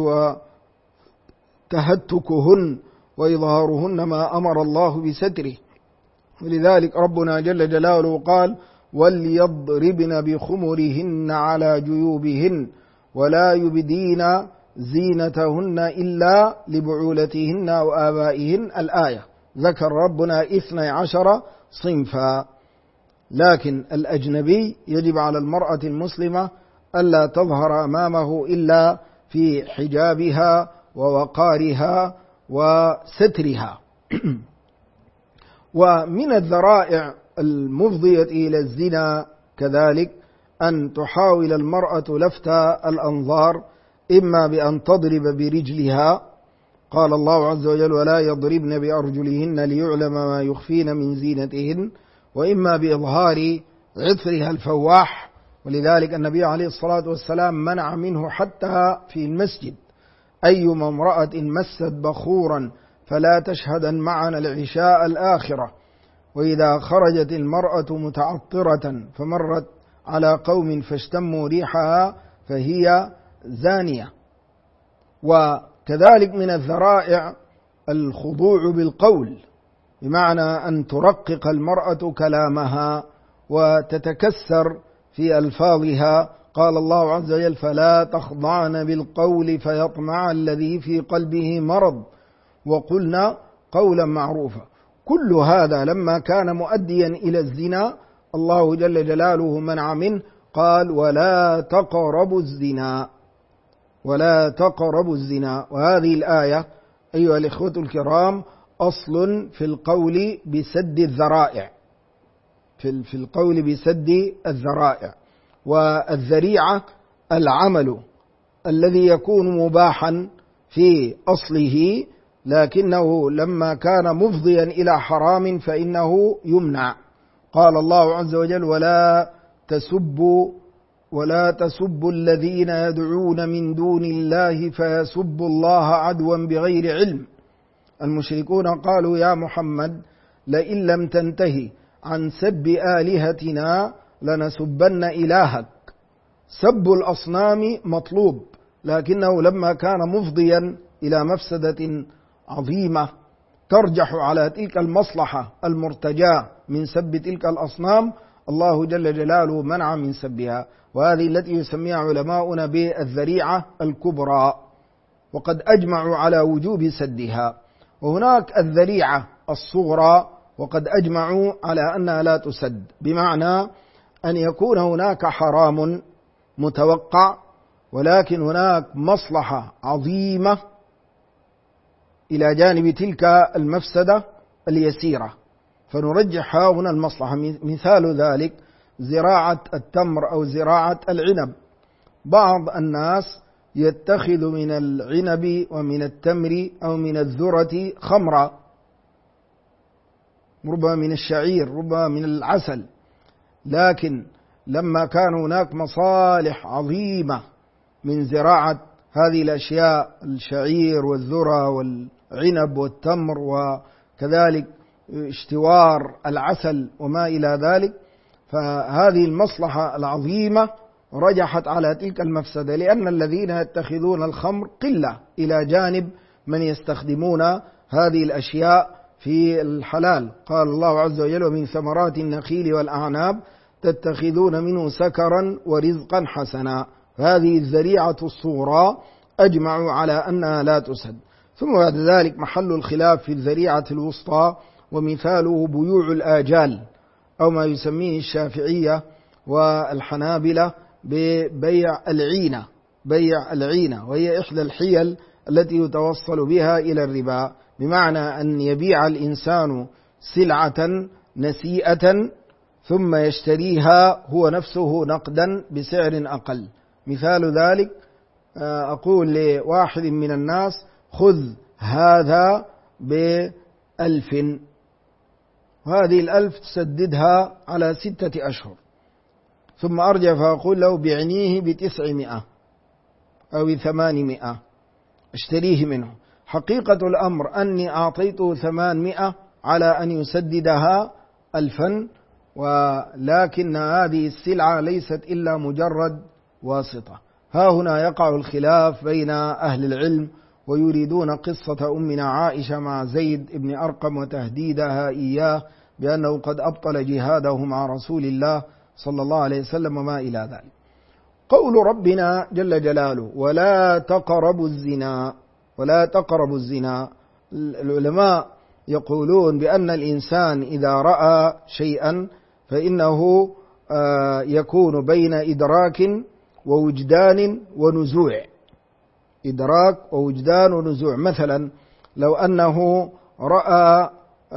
وتهتكهن وإظهارهن ما أمر الله بستره. ولذلك ربنا جل جلاله قال: وليضربن بخمرهن على جيوبهن ولا يبدين زينتهن إلا لبعولتهن وآبائهن. الآية. ذكر ربنا 12 صنفا. لكن الأجنبي يجب على المرأة المسلمة ألا تظهر أمامه إلا في حجابها ووقارها وسترها. ومن الذرائع المفضية إلى الزنا كذلك أن تحاول المرأة لفت الأنظار، إما بأن تضرب برجلها، قال الله عز وجل: ولا يضربن بأرجلهن ليعلم ما يخفين من زينتهن، وإما بإظهار عطرها الفواح. ولذلك النبي عليه الصلاة والسلام منع منه حتى في المسجد: أيما امرأة مست بخورا فلا تشهدن معنا العشاء الآخرة. وإذا خرجت المرأة متعطرة فمرت على قوم فاشتموا ريحها فهي زانية. وكذلك من الذرائع الخضوع بالقول، بمعنى أن ترقق المرأة كلامها وتتكسر في ألفاظها. قال الله عز وجل: فلا تخضعن بالقول فيطمع الذي في قلبه مرض وقلنا قولا معروفا. كل هذا لما كان مؤديا إلى الزنا الله جل جلاله منع منه. قال: ولا تقربوا الزنا، ولا تقربوا الزنا. وهذه الآية أيها الإخوة الكرام أصل في القول بسد الذرائع، في القول بسد الذرائع. والذريعة العمل الذي يكون مباحا في أصله، لكنه لما كان مفضيا إلى حرام فإنه يمنع. قال الله عز وجل: ولا تسبوا الذين يدعون من دون الله فيسبوا الله عدوا بغير علم. المشركون قالوا: يا محمد لئن لم تنتهي عن سب آلهتنا لنسبن إلهك. سب الأصنام مطلوب، لكنه لما كان مفضيا إلى مفسدة عظيمة ترجح على تلك المصلحة المرتجاة من سب تلك الأصنام، الله جل جلاله منع من سبها. وهذه التي يسميها علماؤنا بالذريعة الكبرى، وقد أجمعوا على وجوب سدها. وهناك الذريعة الصغرى، وقد أجمعوا على أنها لا تسد، بمعنى أن يكون هناك حرام متوقع ولكن هناك مصلحة عظيمة إلى جانب تلك المفسدة اليسيرة، فنرجح هنا المصلحة. مثال ذلك زراعة التمر أو زراعة العنب. بعض الناس يتخذ من العنب ومن التمر أو من الذرة خمرا، ربما من الشعير، ربما من العسل، لكن لما كان هناك مصالح عظيمة من زراعة هذه الأشياء، الشعير والذرة والعنب والتمر، وكذلك اشتوار العسل وما إلى ذلك، فهذه المصلحة العظيمة رجحت على تلك المفسدة، لأن الذين يتخذون الخمر قلة إلى جانب من يستخدمون هذه الأشياء في الحلال. قال الله عز وجل: ومن ثمرات النخيل والأعناب تتخذون منه سكرا ورزقا حسنا. هذه الذريعة الصغرى أجمعوا على أنها لا تسد. ثم بعد ذلك محل الخلاف في الذريعة الوسطى، ومثاله بيوع الآجال، أو ما يسميه الشافعية والحنابلة ببيع العينة، بيع العينة، وهي إحدى الحيل التي يتوصل بها إلى الربا، بمعنى أن يبيع الإنسان سلعة نسيئة ثم يشتريها هو نفسه نقدا بسعر أقل. مثال ذلك أقول لواحد من الناس خذ هذا ب1000، وهذه 1000 تسددها على 6 أشهر، ثم أرجع فأقول له بعنيه ب900 أو 800 اشتريه منه. حقيقة الأمر أني أعطيته 800 على أن يسددها 1000، ولكن هذه السلعة ليست إلا مجرد واسطة. ها هنا يقع الخلاف بين أهل العلم، ويريدون قصة أمنا عائشة مع زيد بن أرقم وتهديدها إياه بأنه قد أبطل جهاده مع رسول الله صلى الله عليه وسلم وما إلى ذلك. قول ربنا جل جلاله ولا تقربوا الزنا، ولا تقربوا الزنا، العلماء يقولون بأن الإنسان إذا رأى شيئا فإنه يكون بين إدراك ووجدان ونزوع، إدراك ووجدان ونزوع. مثلا لو أنه رأى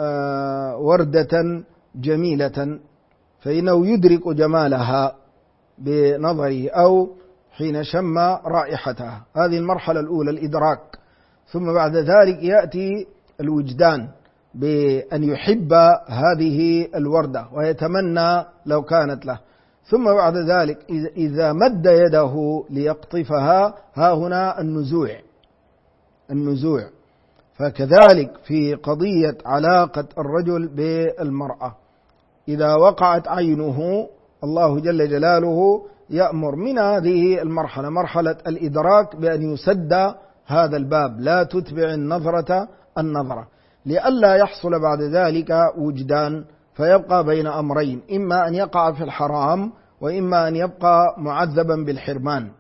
وردة جميلة فإنه يدرك جمالها بنظره أو حين شم رائحتها، هذه المرحلة الأولى الإدراك. ثم بعد ذلك يأتي الوجدان بأن يحب هذه الوردة ويتمنى لو كانت له. ثم بعد ذلك إذا مد يده ليقطفها، ها هنا النزوع. فكذلك في قضية علاقة الرجل بالمرأة، إذا وقعت عينه الله جل جلاله يأمر من هذه المرحلة، مرحلة الإدراك، بأن يسد هذا الباب، لا تتبع النظرة، لئلا يحصل بعد ذلك وجدان فيبقى بين أمرين، إما أن يقع في الحرام وإما أن يبقى معذبا بالحرمان.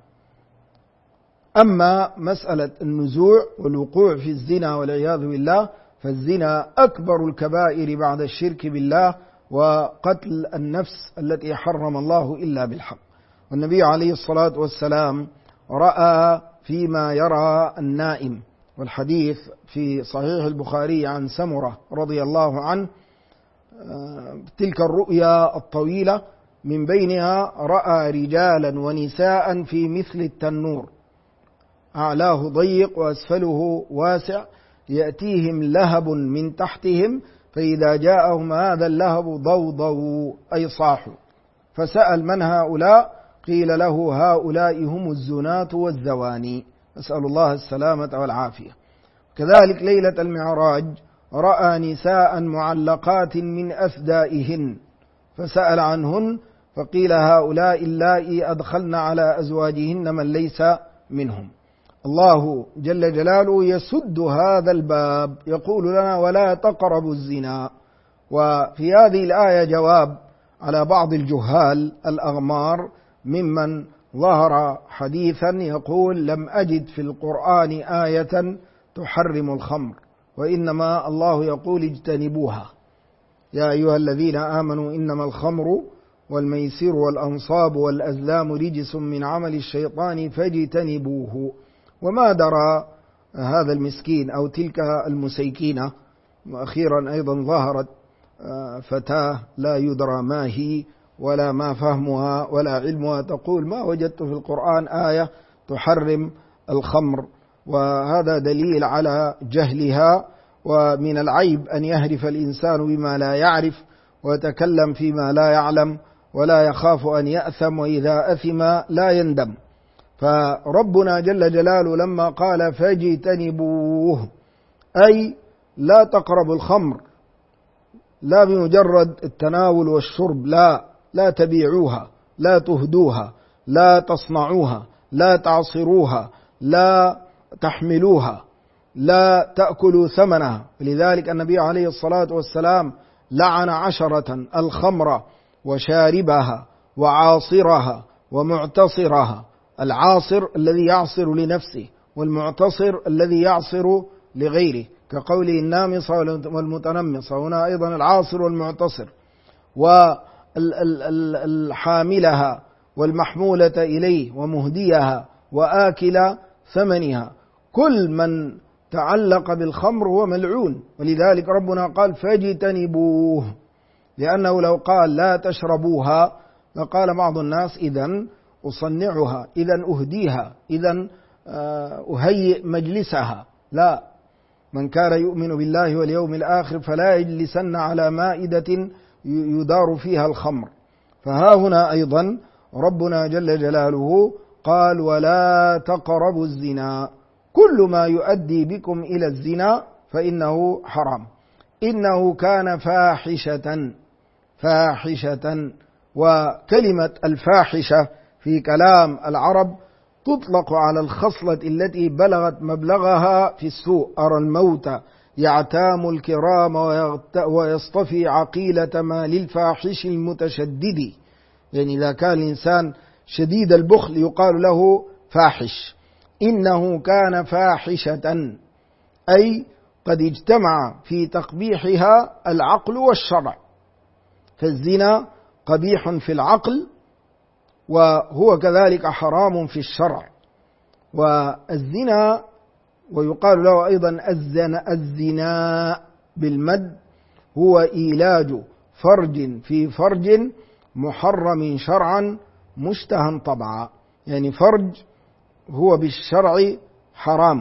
أما مسألة النزوع والوقوع في الزنا والعياذ بالله، فالزنا أكبر الكبائر بعد الشرك بالله وقتل النفس التي حرم الله إلا بالحق. والنبي عليه الصلاة والسلام رأى فيما يرى النائم، والحديث في صحيح البخاري عن سمرة رضي الله عنه، تلك الرؤيا الطويلة من بينها رأى رجالا ونساء في مثل التنور، أعلاه ضيق وأسفله واسع، يأتيهم لهب من تحتهم، فإذا جاءهم هذا اللهب ضوضوا أي صاحوا، فسأل من هؤلاء؟ قيل له هؤلاء هم الزنات والزواني، نسأل الله السلامة والعافية. كذلك ليلة المعراج رأى نساء معلقات من أثدائهن، فسأل عنهن فقيل هؤلاء اللائي أدخلن على أزواجهن من ليس منهم. الله جل جلاله يسد هذا الباب، يقول لنا ولا تقربوا الزنا. وفي هذه الآية جواب على بعض الجهال الأغمار ممن ظهر حديثا يقول لم أجد في القرآن آية تحرم الخمر، وإنما الله يقول اجتنبوها، يا أيها الذين آمنوا إنما الخمر والميسر والأنصاب والأزلام رجس من عمل الشيطان فاجتنبوه. وما درى هذا المسكين أو تلك المسيكينة. وأخيرا أيضا ظهرت فتاة لا يدرى ما هي ولا ما فهمها ولا علمها، تقول ما وجدت في القرآن آية تحرم الخمر، وهذا دليل على جهلها. ومن العيب أن يهرف الإنسان بما لا يعرف ويتكلم فيما لا يعلم ولا يخاف أن يأثم، وإذا أثم لا يندم. فربنا جل جلاله لما قال فاجتنبوه أي لا تقربوا الخمر، لا بمجرد التناول والشرب، لا تبيعوها، لا تهدوها، لا تصنعوها، لا تعصروها، لا تحملوها، لا تأكلوا ثمنها. لذلك النبي عليه الصلاة والسلام لعن 10: الخمر وشاربها وعاصرها ومعتصرها. العاصر الذي يعصر لنفسه، والمعتصر الذي يعصر لغيره، كقوله النامصة والمتنمصة، هنا أيضا العاصر والمعتصر، والحاملها والمحمولة إليه ومهديها وآكل ثمنها. كل من تعلق بالخمر هو ملعون، ولذلك ربنا قال فاجتنبوه، لأنه لو قال لا تشربوها لقال بعض الناس إذن أصنعها، إذن أهديها، إذن أهيئ مجلسها. لا، من كان يؤمن بالله واليوم الآخر فلا يجلسن على مائدة يدار فيها الخمر. فها هنا أيضا ربنا جل جلاله قال ولا تقربوا الزنا، كل ما يؤدي بكم إلى الزنا فإنه حرام. إنه كان فاحشة. وكلمة الفاحشة في كلام العرب تطلق على الخصلة التي بلغت مبلغها في السوء. أرى الموت يعتام الكرام ويصطفي عقيلة ما للفاحش المتشدد. يعني إذا كان الإنسان شديد البخل يقال له فاحش. إنه كان فاحشة، أي قد اجتمع في تقبيحها العقل والشرع، فالزنا قبيح في العقل وهو كذلك حرام في الشرع. والزنا ويقال له أيضا الزنا بالمد هو إيلاج فرج في فرج محرم شرعا مشتهى طبعا. يعني فرج هو بالشرع حرام،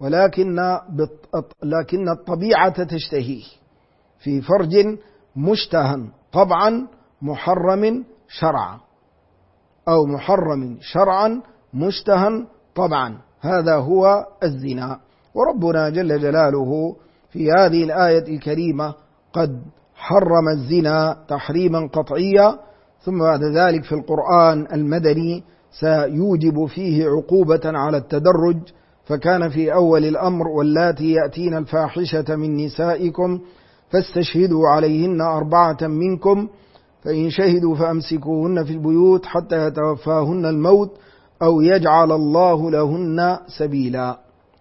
لكن الطبيعة تشتهيه، في فرج مشتهى طبعا محرم شرعا، أو محرم شرعا مشتهى طبعا، هذا هو الزنا. وربنا جل جلاله في هذه الآية الكريمة قد حرم الزنا تحريما قطعيا، ثم بعد ذلك في القرآن المدني سيوجب فيه عقوبة على التدرج. فكان في أول الأمر واللاتي يأتين الفاحشة من نسائكم فاستشهدوا عليهن 4 منكم فإن شهدوا فأمسكوهن في البيوت حتى يتوفاهن الموت أو يجعل الله لهن سبيلا.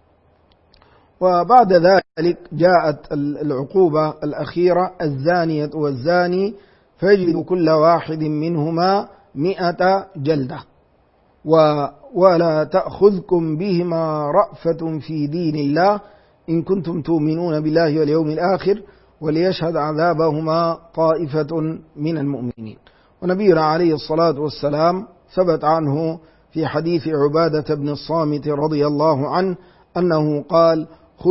وبعد ذلك جاءت العقوبة الأخيرة الزانية والزاني فاجلدوا كل واحد منهما 100 جلدة ولا تأخذكم بهما رأفة في دين الله إن كنتم تؤمنون بالله واليوم الآخر وليشهد عذابهما طائفة من المؤمنين. ونبينا عليه الصلاة والسلام ثبت عنه في حديث عبادة بن الصامت رضي الله عنه أنه قال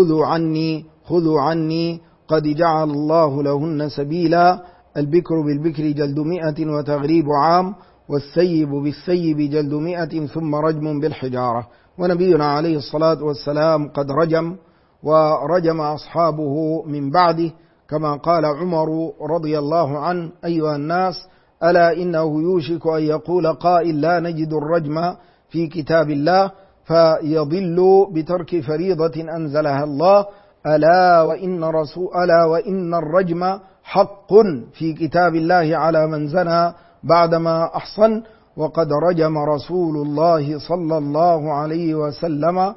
خذوا عني قد جعل الله لهن سبيلا، البكر بالبكر جلد 100 وتغريب عام، والسيب بالسيب جلد 100 ثم رجم بالحجارة. ونبينا عليه الصلاة والسلام قد رجم ورجم أصحابه من بعده، كما قال عمر رضي الله عنه أيها الناس ألا إنه يوشك أن يقول قائل لا نجد الرجم في كتاب الله فيضل بترك فريضة أنزلها الله، ألا وإن الرجم حق في كتاب الله على من زنى بعدما أحصن، وقد رجم رسول الله صلى الله عليه وسلم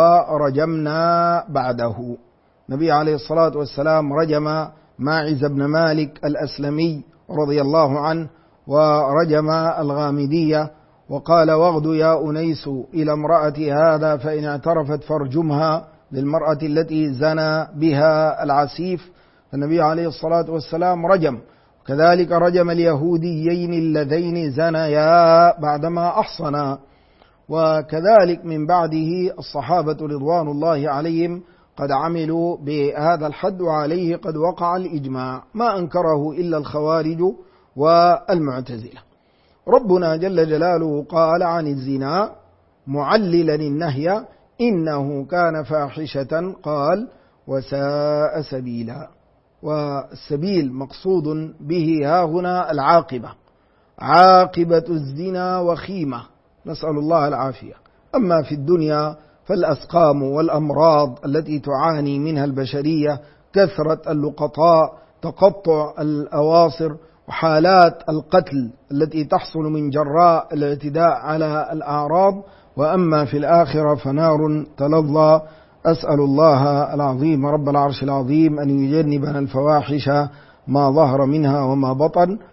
ورجمنا بعده. النبي عليه الصلاة والسلام رجم ماعز بن مالك الأسلمي رضي الله عنه، ورجم الغامدية، وقال واغد يا أنيس إلى امرأة هذا فإن اعترفت فارجمها، للمرأة التي زنى بها العسيف. النبي عليه الصلاة والسلام رجم. كذلك رجم اليهوديين اللذين زنيا بعدما أحصنا. وكذلك من بعده الصحابة رضوان الله عليهم قد عملوا بهذا الحد، وعليه قد وقع الإجماع ما أنكره إلا الخوارج والمعتزلة. ربنا جل جلاله قال عن الزنا معللا النهي إنه كان فاحشة، قال وساء سبيلا. والسبيل مقصود به ها هنا العاقبة، عاقبة الزنا وخيمة، نسأل الله العافية. أما في الدنيا فالأسقام والأمراض التي تعاني منها البشرية، كثرة اللقطاء، تقطع الأواصر، وحالات القتل التي تحصل من جراء الاعتداء على الأعراض. وأما في الآخرة فنار تلظى أسأل الله العظيم رب العرش العظيم أن يجنبنا الفواحش ما ظهر منها وما بطن،